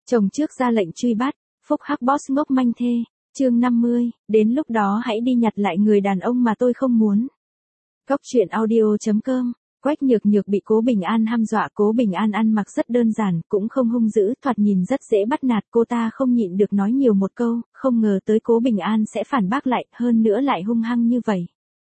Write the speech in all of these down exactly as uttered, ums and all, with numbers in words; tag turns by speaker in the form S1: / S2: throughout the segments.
S1: Chồng trước ra lệnh truy bắt, phúc hắc boss ngốc manh thê, chương năm mươi, đến lúc đó hãy đi nhặt lại người đàn ông mà tôi không muốn. Góc truyện audio chấm com. Quách Nhược Nhược bị Cố Bình An hăm dọa. Cố Bình An ăn mặc rất đơn giản, cũng không hung dữ, thoạt nhìn rất dễ bắt nạt. Cô ta không nhịn được nói nhiều một câu, không ngờ tới Cố Bình An sẽ phản bác lại, hơn nữa lại hung hăng như vậy.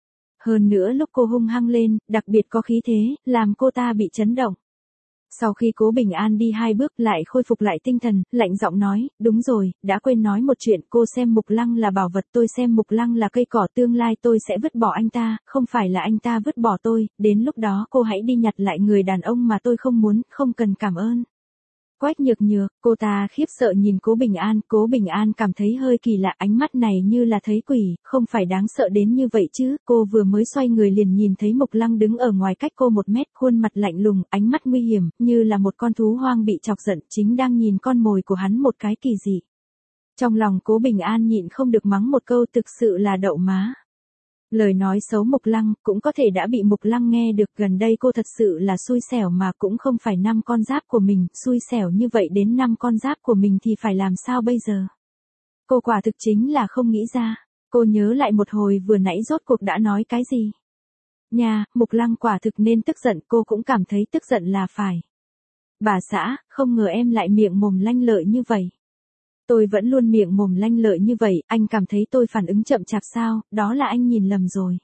S1: Hơn nữa lúc cô hung hăng lên, đặc biệt có khí thế, làm cô ta bị chấn động. Sau khi Cố Bình An đi hai bước lại khôi phục lại tinh thần, lạnh giọng nói, đúng rồi, đã quên nói một chuyện, cô xem Mục Lăng là bảo vật, tôi xem Mục Lăng là cây cỏ, tương lai tôi sẽ vứt bỏ anh ta, không phải là anh ta vứt bỏ tôi, đến lúc đó cô hãy đi nhặt lại người đàn ông mà tôi không muốn, không cần cảm ơn. Quách Nhược Nhược, cô ta khiếp sợ nhìn Cố Bình An, Cố Bình An cảm thấy hơi kỳ lạ, ánh mắt này như là thấy quỷ, không phải đáng sợ đến như vậy chứ. Cô vừa mới xoay người liền nhìn thấy Mục Lăng đứng ở ngoài cách cô một mét, khuôn mặt lạnh lùng, ánh mắt nguy hiểm, như là một con thú hoang bị chọc giận, chính đang nhìn con mồi của hắn một cái kỳ dị. Trong lòng Cố Bình An nhịn không được mắng một câu, thực sự là đậu má. Lời nói xấu Mục Lăng, cũng có thể đã bị Mục Lăng nghe được, gần đây cô thật sự là xui xẻo mà, cũng không phải năm con giáp của mình, xui xẻo như vậy đến năm con giáp của mình thì phải làm sao bây giờ? Cô quả thực chính là không nghĩ ra, cô nhớ lại một hồi vừa nãy rốt cuộc đã nói cái gì. Nha, Mục Lăng quả thực nên tức giận, cô cũng cảm thấy tức giận là phải. Bà xã, không ngờ em lại miệng mồm lanh lợi như vậy. Tôi vẫn luôn miệng mồm lanh lợi như vậy, anh cảm thấy tôi phản ứng chậm chạp sao, đó là anh nhìn lầm rồi.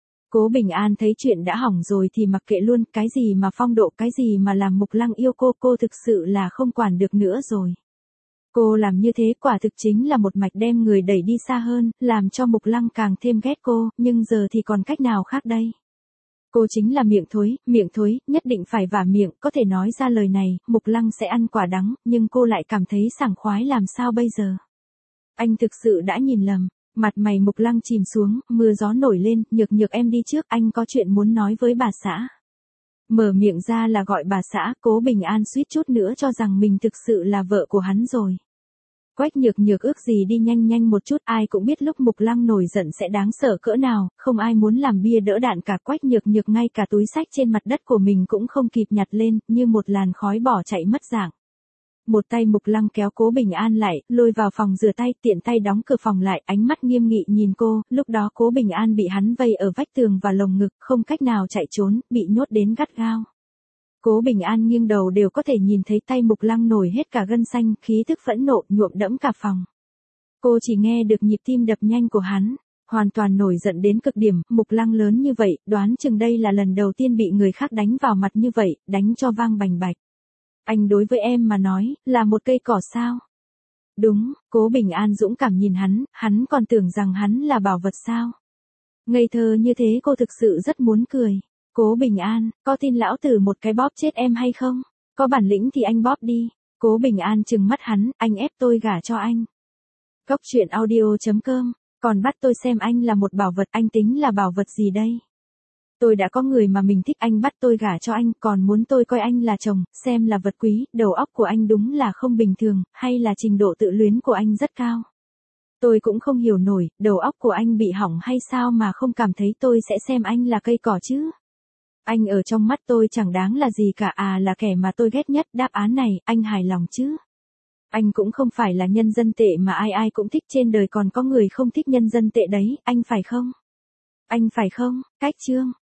S1: Cố Bình An thấy chuyện đã hỏng rồi thì mặc kệ luôn, cái gì mà phong độ, cái gì mà làm Mục Lăng yêu cô, cô thực sự là không quản được nữa rồi. Cô làm như thế quả thực chính là một mạch đem người đẩy đi xa hơn, làm cho Mục Lăng càng thêm ghét cô, nhưng giờ thì còn cách nào khác đây? Cô chính là miệng thối, miệng thối, nhất định phải vả miệng, có thể nói ra lời này, Mục Lăng sẽ ăn quả đắng, nhưng cô lại cảm thấy sảng khoái, làm sao bây giờ? Anh thực sự đã nhìn lầm, mặt mày Mục Lăng chìm xuống, mưa gió nổi lên, Nhược Nhược em đi trước, anh có chuyện muốn nói với bà xã. Mở miệng ra là gọi bà xã, Cố Bình An suýt chút nữa cho rằng mình thực sự là vợ của hắn rồi. Quách Nhược Nhược ước gì đi nhanh nhanh một chút, ai cũng biết lúc Mục Lăng nổi giận sẽ đáng sợ cỡ nào, không ai muốn làm bia đỡ đạn cả. Quách Nhược Nhược ngay cả túi xách trên mặt đất của mình cũng không kịp nhặt lên, như một làn khói bỏ chạy mất dạng. Một tay Mục Lăng kéo Cố Bình An lại, lôi vào phòng rửa tay, tiện tay đóng cửa phòng lại, ánh mắt nghiêm nghị nhìn cô, lúc đó Cố Bình An bị hắn vây ở vách tường và lồng ngực, không cách nào chạy trốn, bị nhốt đến gắt gao. Cố Bình An nghiêng đầu đều có thể nhìn thấy tay Mục Lăng nổi hết cả gân xanh, khí tức phẫn nộ nhuộm đẫm cả phòng. Cô chỉ nghe được nhịp tim đập nhanh của hắn, hoàn toàn nổi giận đến cực điểm. Mục Lăng lớn như vậy, đoán chừng đây là lần đầu tiên bị người khác đánh vào mặt như vậy, đánh cho vang bành bạch. Anh đối với em mà nói, là một cây cỏ sao? Đúng, Cố Bình An dũng cảm nhìn hắn, hắn còn tưởng rằng hắn là bảo vật sao? Ngây thơ như thế cô thực sự rất muốn cười. Cố Bình An, có tin lão tử một cái bóp chết em hay không? Có bản lĩnh thì anh bóp đi. Cố Bình An trừng mắt hắn, anh ép tôi gả cho anh. Góc truyện audio chấm com, còn bắt tôi xem anh là một bảo vật, anh tính là bảo vật gì đây? Tôi đã có người mà mình thích, anh bắt tôi gả cho anh, còn muốn tôi coi anh là chồng, xem là vật quý, đầu óc của anh đúng là không bình thường, hay là trình độ tự luyến của anh rất cao? Tôi cũng không hiểu nổi, đầu óc của anh bị hỏng hay sao mà không cảm thấy tôi sẽ xem anh là cây cỏ chứ? Anh ở trong mắt tôi chẳng đáng là gì cả, à là kẻ mà tôi ghét nhất. Đáp án này, anh hài lòng chứ? Anh cũng không phải là nhân dân tệ mà ai ai cũng thích, trên đời còn có người không thích nhân dân tệ đấy, anh phải không? Anh phải không? Cách chương